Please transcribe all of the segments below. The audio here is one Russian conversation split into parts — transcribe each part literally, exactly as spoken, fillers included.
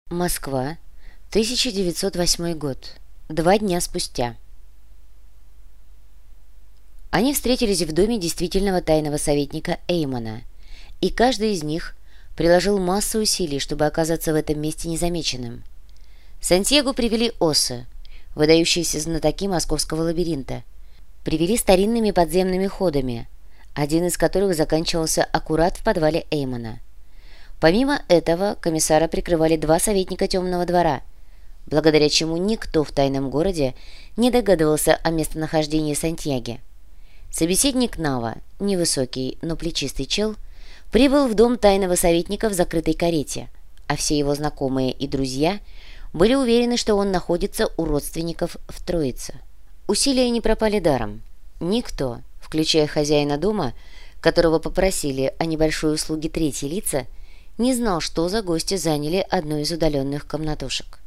Москва, тысяча девятьсот восьмой год. Два дня спустя. Они встретились в доме действительного тайного советника Эймона, и каждый из них приложил массу усилий, чтобы оказаться в этом месте незамеченным. Сантьяго привели осы, выдающиеся знатоки московского лабиринта, привели старинными подземными ходами, один из которых заканчивался аккурат в подвале Эймона. Помимо этого, комиссара прикрывали два советника темного двора, благодаря чему никто в тайном городе не догадывался о местонахождении Сантьяги. Собеседник Нава, невысокий, но плечистый чел, прибыл в дом тайного советника в закрытой карете, а все его знакомые и друзья были уверены, что он находится у родственников в Троице. Усилия не пропали даром. Никто, включая хозяина дома, которого попросили о небольшой услуге третьи лица, не знал, что за гости заняли одну из удаленных комнатушек.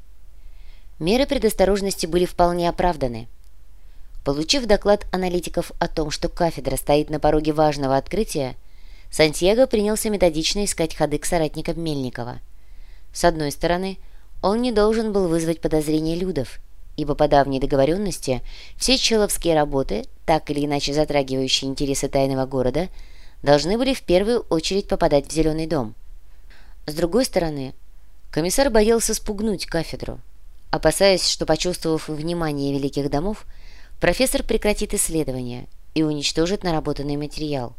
Меры предосторожности были вполне оправданы. Получив доклад аналитиков о том, что кафедра стоит на пороге важного открытия, Сантьяго принялся методично искать ходы к соратникам Мельникова. С одной стороны, он не должен был вызвать подозрения людов, ибо по давней договоренности все человские работы, так или иначе затрагивающие интересы тайного города, должны были в первую очередь попадать в Зеленый дом. С другой стороны, комиссар боялся спугнуть кафедру, опасаясь, что, почувствовав внимание великих домов, профессор прекратит исследования и уничтожит наработанный материал.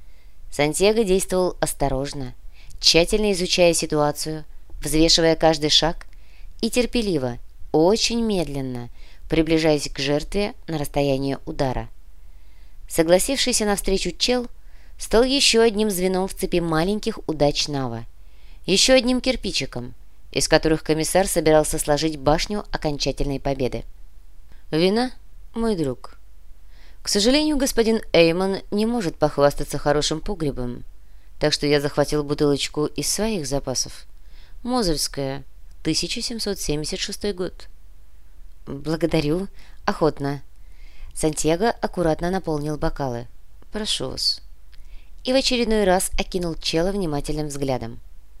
Сантьяго действовал осторожно, тщательно изучая ситуацию, взвешивая каждый шаг и терпеливо, очень медленно, приближаясь к жертве на расстояние удара. Согласившийся навстречу чел стал еще одним звеном в цепи маленьких удач Нава, еще одним кирпичиком, из которых комиссар собирался сложить башню окончательной победы. «Вина, мой друг. К сожалению, господин Эймон не может похвастаться хорошим погребом, так что я захватил бутылочку из своих запасов. Мозельская, тысяча семьсот семьдесят шестой год». «Благодарю. Охотно». Сантьяго аккуратно наполнил бокалы. «Прошу вас». И в очередной раз окинул чела внимательным взглядом.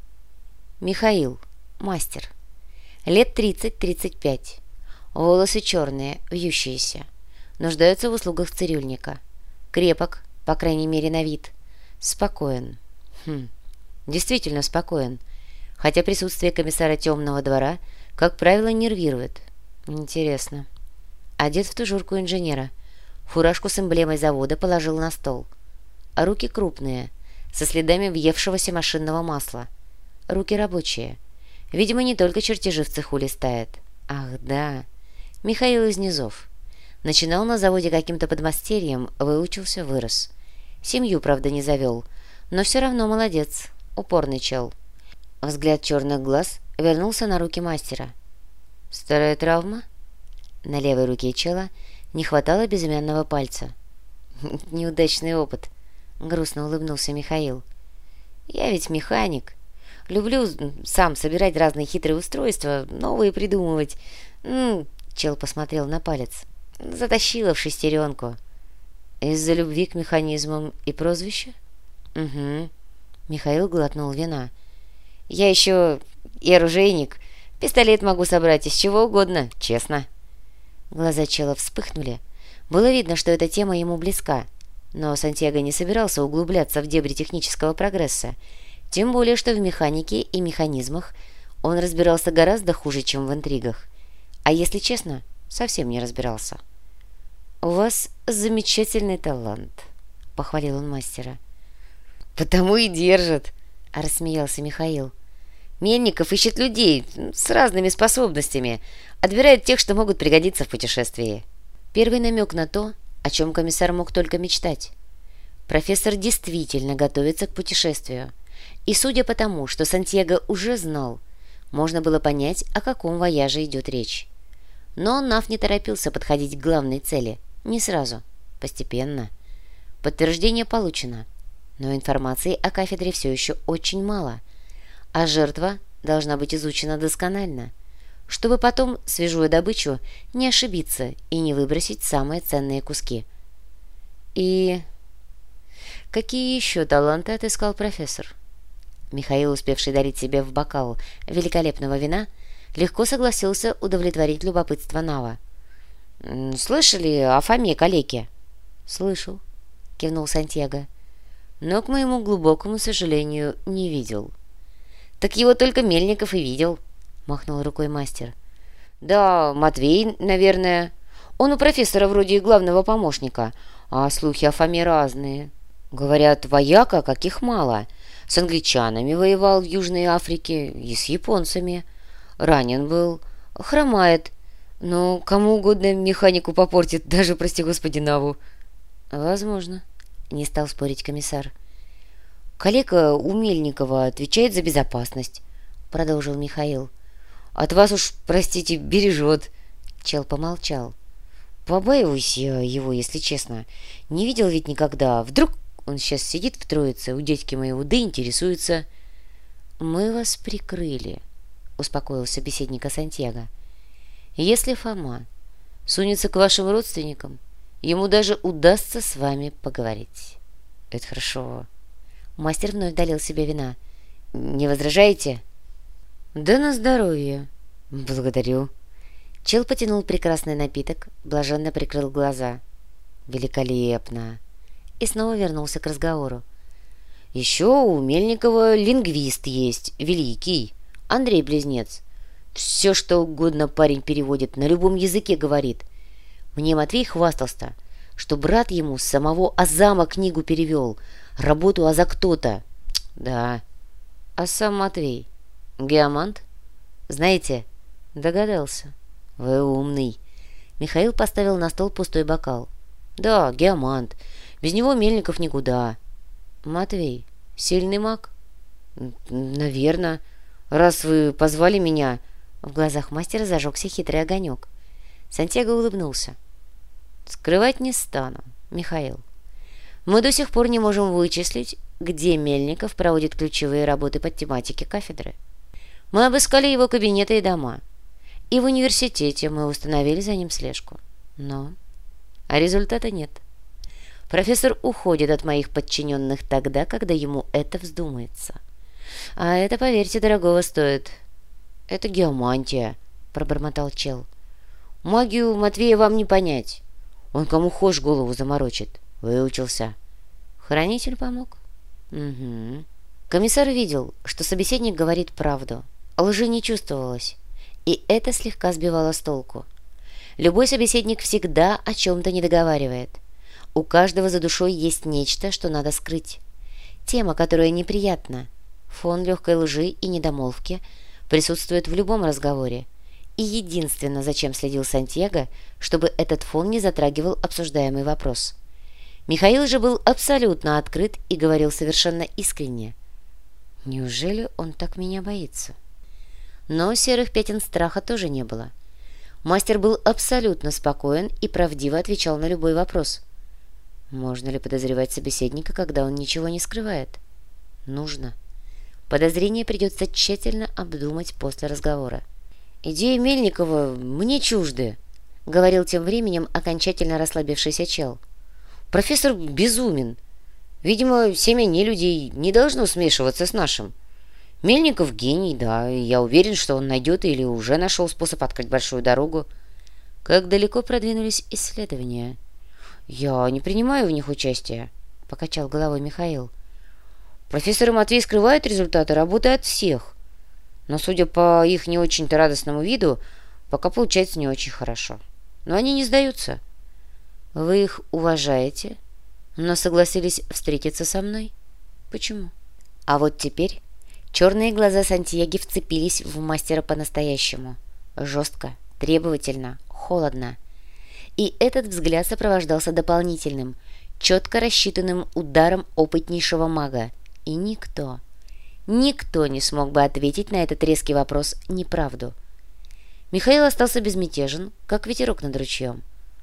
Михаил, мастер. Лет тридцать-тридцать пять. Волосы черные, вьющиеся. Нуждаются в услугах цирюльника. Крепок, по крайней мере на вид. Спокоен. Хм, действительно спокоен. Хотя присутствие комиссара темного двора, как правило, нервирует. Интересно. Одет в тужурку инженера. Фуражку с эмблемой завода положил на стол. А руки крупные, со следами въевшегося машинного масла. Руки рабочие. Видимо, не только чертежи в цеху листает. Ах, да. Михаил из низов. Начинал на заводе каким-то подмастерьем, выучился, вырос. Семью, правда, не завел, но все равно молодец. Упорный чел. Взгляд черных глаз вернулся на руки мастера. Старая травма? На левой руке чела не хватало безымянного пальца. Неудачный опыт. Грустно улыбнулся Михаил. Я ведь механик. Люблю сам собирать разные хитрые устройства, новые придумывать. М-м, чел посмотрел на палец. Затащила в шестеренку. Из-за любви к механизмам и прозвища? Угу. Михаил глотнул вина. Я еще и оружейник. Пистолет могу собрать из чего угодно, честно. Глаза чела вспыхнули. Было видно, что эта тема ему близка. Но Сантьяго не собирался углубляться в дебри технического прогресса. Тем более, что в механике и механизмах он разбирался гораздо хуже, чем в интригах. А если честно, совсем не разбирался. «У вас замечательный талант», — похвалил он мастера. «Потому и держит», — рассмеялся Михаил. «Мельников ищет людей с разными способностями, отбирает тех, что могут пригодиться в путешествии». Первый намек на то, о чем комиссар мог только мечтать. Профессор действительно готовится к путешествию. И судя по тому, что Сантьяго уже знал, можно было понять, о каком вояже идет речь. Но Нав не торопился подходить к главной цели. Не сразу, постепенно. Подтверждение получено, но информации о кафедре все еще очень мало, а жертва должна быть изучена досконально, чтобы потом, свежуя добычу, не ошибиться и не выбросить самые ценные куски. И какие еще таланты отыскал профессор? Михаил, успевший дарить себе в бокал великолепного вина, легко согласился удовлетворить любопытство Нава. «Слышали о Фоме Калеке?» «Слышал», — кивнул Сантьяго, «но, к моему глубокому сожалению, не видел». «Так его только Мельников и видел», — махнул рукой мастер. «Да, Матвей, наверное. Он у профессора вроде главного помощника, а слухи о Фоме разные. Говорят, вояка, каких мало. С англичанами воевал в Южной Африке и с японцами. Ранен был, хромает. Но кому угодно механику попортит, даже, прости господи, Наву». «Возможно», — не стал спорить комиссар. «Калека у Мельникова отвечает за безопасность», — продолжил Михаил. «От вас уж, простите, бережет». Чел помолчал. «Побаиваюсь я его, если честно. Не видел ведь никогда. Вдруг он сейчас сидит в Троице у дядьки моего, да интересуется». «Мы вас прикрыли», — успокоил собеседника Сантьяго. «Если Фома сунется к вашим родственникам, ему даже удастся с вами поговорить». «Это хорошо». Мастер вновь долил себе вина. «Не возражаете?» «Да на здоровье». «Благодарю». Чел потянул прекрасный напиток, блаженно прикрыл глаза. «Великолепно!» И снова вернулся к разговору. «Еще у Мельникова лингвист есть, великий, Андрей Близнец. Все, что угодно парень переводит, на любом языке говорит. Мне Матвей хвастался, что брат ему с самого Азама книгу перевел, работу Аза кто-то. Да. А сам Матвей геомант? Знаете?» «Догадался». «Вы умный». Михаил поставил на стол пустой бокал. «Да, геомант. Без него Мельников никуда». «Матвей сильный маг?» «Наверно. Раз вы позвали меня...» В глазах мастера зажегся хитрый огонек. Сантьяго улыбнулся. «Скрывать не стану, Михаил. Мы до сих пор не можем вычислить, где Мельников проводит ключевые работы по тематике кафедры. Мы обыскали его кабинеты и дома. И в университете мы установили за ним слежку. Но... А результата нет. Профессор уходит от моих подчиненных тогда, когда ему это вздумается. А это, поверьте, дорогого стоит». «Это геомантия», — пробормотал чел. «Магию Матвея вам не понять. Он кому хошь голову заморочит. Выучился». «Хранитель помог?» «Угу». Комиссар видел, что собеседник говорит правду. Лжи не чувствовалось, и это слегка сбивало с толку. Любой собеседник всегда о чем-то не договаривает. У каждого за душой есть нечто, что надо скрыть. Тема, которая неприятна. Фон легкой лжи и недомолвки присутствует в любом разговоре. И единственное, зачем следил Сантьяго, чтобы этот фон не затрагивал обсуждаемый вопрос. Михаил же был абсолютно открыт и говорил совершенно искренне. «Неужели он так меня боится?» Но серых пятен страха тоже не было. Мастер был абсолютно спокоен и правдиво отвечал на любой вопрос. Можно ли подозревать собеседника, когда он ничего не скрывает? Нужно. Подозрение придется тщательно обдумать после разговора. «Идеи Мельникова мне чужды», — говорил тем временем окончательно расслабившийся чел. «Профессор безумен. Видимо, семя нелюдей не должно смешиваться с нашим. Мельников гений, да, и я уверен, что он найдет или уже нашел способ открыть большую дорогу». «Как далеко продвинулись исследования?» «Я не принимаю в них участия», — покачал головой Михаил. «Профессор и Матвей скрывают результаты работы от всех, но, судя по их не очень-то радостному виду, пока получается не очень хорошо. Но они не сдаются». «Вы их уважаете, но согласились встретиться со мной? Почему?» А вот теперь черные глаза Сантьяги вцепились в мастера по-настоящему. Жестко, требовательно, холодно. И этот взгляд сопровождался дополнительным, четко рассчитанным ударом опытнейшего мага. И никто, никто не смог бы ответить на этот резкий вопрос неправду. Михаил остался безмятежен, как ветерок над ручьем.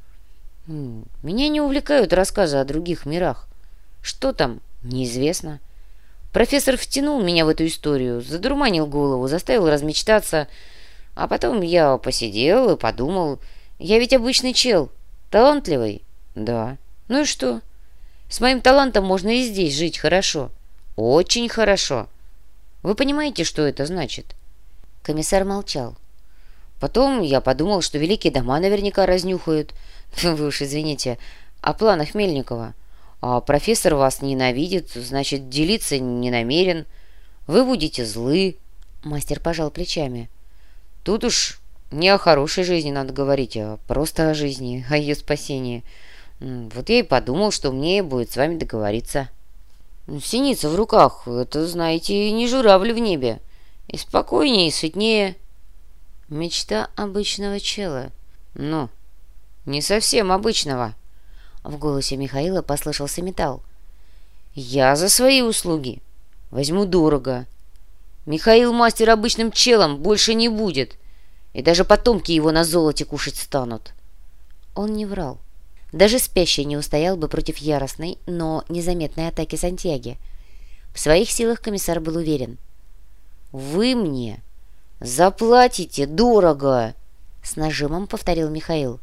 «Меня не увлекают рассказы о других мирах. Что там, неизвестно. Профессор втянул меня в эту историю, задурманил голову, заставил размечтаться. А потом я посидел и подумал, я ведь обычный чел, талантливый. Да, ну и что? С моим талантом можно и здесь жить хорошо. Очень хорошо. Вы понимаете, что это значит?» Комиссар молчал. «Потом я подумал, что великие дома наверняка разнюхают. Вы уж извините, о планах Мельникова. А профессор вас ненавидит, значит, делиться не намерен. Вы будете злы». Мастер пожал плечами. «Тут уж не о хорошей жизни надо говорить, а просто о жизни, о ее спасении. Вот я и подумал, что мне будет с вами договориться». «Синица в руках, это, знаете, не журавль в небе. И спокойнее, и сытнее». «Мечта обычного чела». «Ну, не совсем обычного». В голосе Михаила послышался металл. «Я за свои услуги возьму дорого. Михаил мастер обычным челом больше не будет, и даже потомки его на золоте кушать станут». Он не врал. Даже спящий не устоял бы против яростной, но незаметной атаки Сантьяги. В своих силах комиссар был уверен. «Вы мне заплатите дорого!» — с нажимом повторил Михаил.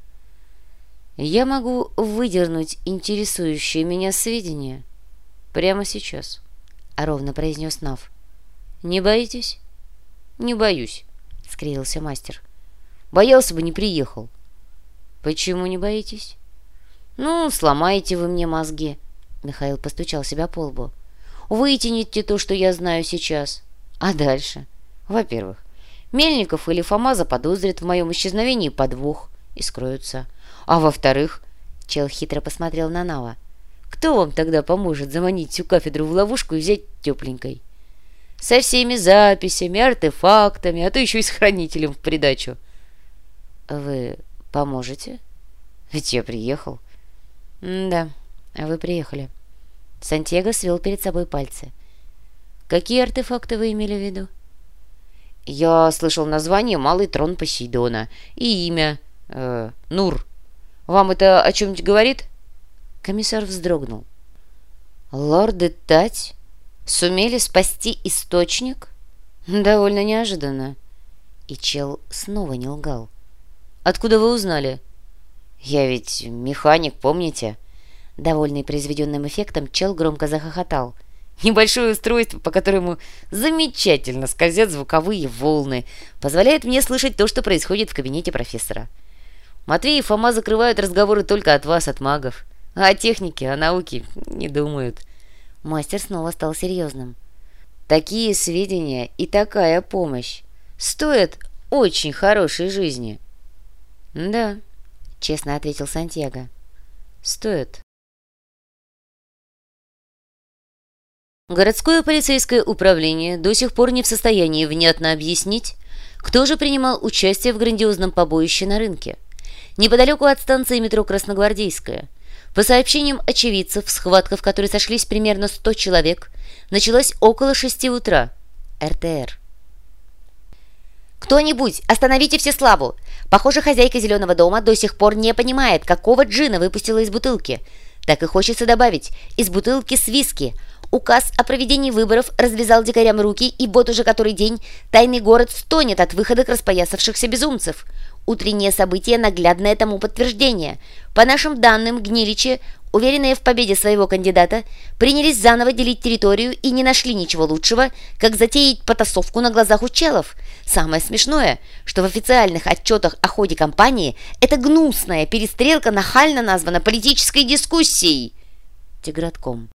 «Я могу выдернуть интересующие меня сведения прямо сейчас», — ровно произнес Нав. «Не боитесь?» «Не боюсь», — скривился мастер. «Боялся бы, не приехал». «Почему не боитесь?» «Ну, сломаете вы мне мозги», — Михаил постучал себя по лбу. «Вытяните то, что я знаю сейчас. А дальше? Во-первых, Мельников или Фома заподозрят в моем исчезновении подвох и скроются. А во-вторых...» Чел хитро посмотрел на Нава. «Кто вам тогда поможет заманить всю кафедру в ловушку и взять тепленькой? Со всеми записями, артефактами, а то еще и с хранителем в придачу». «Вы поможете?» «Ведь я приехал». «Да, вы приехали». Сантьяго свел перед собой пальцы. «Какие артефакты вы имели в виду?» «Я слышал название «Малый трон Посейдона» и имя э, Нур. Вам это о чем-нибудь говорит?» Комиссар вздрогнул. «Лорды Тать сумели спасти источник? Довольно неожиданно». И чел снова не лгал. «Откуда вы узнали?» «Я ведь механик, помните?» Довольный произведенным эффектом, чел громко захохотал. «Небольшое устройство, по которому замечательно скользят звуковые волны, позволяет мне слышать то, что происходит в кабинете профессора. Матвей и Фома закрывают разговоры только от вас, от магов, а о технике, о науке не думают». Мастер снова стал серьезным. «Такие сведения и такая помощь стоят очень хорошей жизни». «Да», — честно ответил Сантьяго. «Стоит». Городское полицейское управление до сих пор не в состоянии внятно объяснить, кто же принимал участие в грандиозном побоище на рынке, неподалеку от станции метро Красногвардейская. По сообщениям очевидцев, схватка, в которой сошлись примерно сто человек, началась около шести утра. эр тэ эр. «Кто-нибудь, остановите Всеславу! Похоже, хозяйка Зеленого дома до сих пор не понимает, какого джина выпустила из бутылки. Так и хочется добавить, из бутылки с виски. Указ о проведении выборов развязал дикарям руки, и вот уже который день тайный город стонет от выхода к распоясавшихся безумцев. Утреннее событие – наглядное тому подтверждение. По нашим данным, гниличи, уверенные в победе своего кандидата, принялись заново делить территорию и не нашли ничего лучшего, как затеять потасовку на глазах у челов. Самое смешное, что в официальных отчетах о ходе кампании эта гнусная перестрелка нахально названа политической дискуссией. Тигратком.